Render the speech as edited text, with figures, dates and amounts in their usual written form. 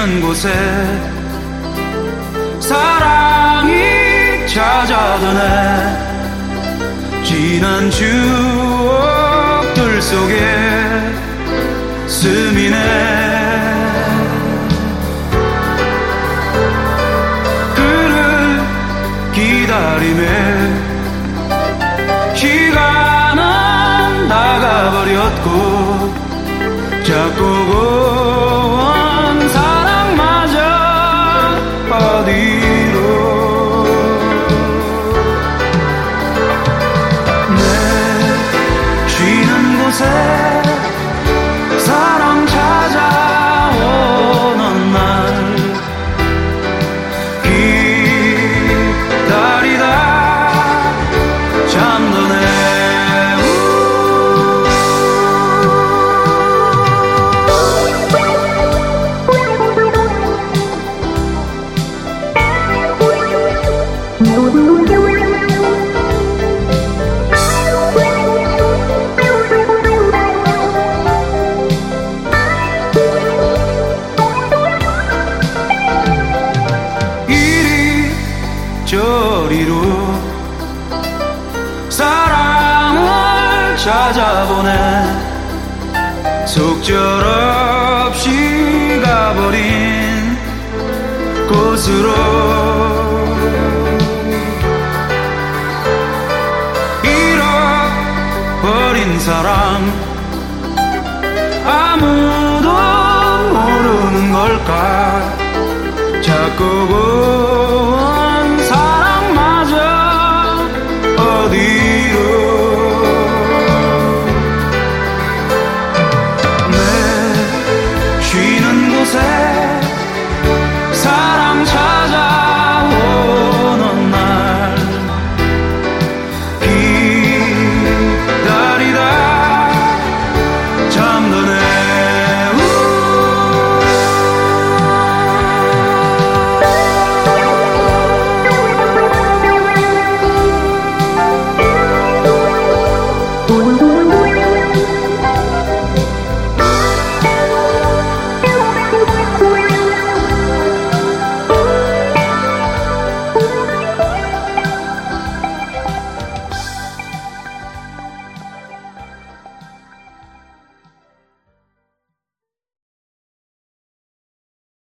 쉬는 곳에 사랑이 찾아드네. 지난 추억들 속에 스미네. 그를 기다림에 시간은 나가버렸고 작고 고운 사랑마저 어디로. 내 쉬는 곳에 사랑 찾아오는 날 기다리다 잠드네. 저리로 사랑을 찾아보네. 속절없이 가버린 곳으로. 잃어버린 사랑 아무도 모르는 걸까. 자꾸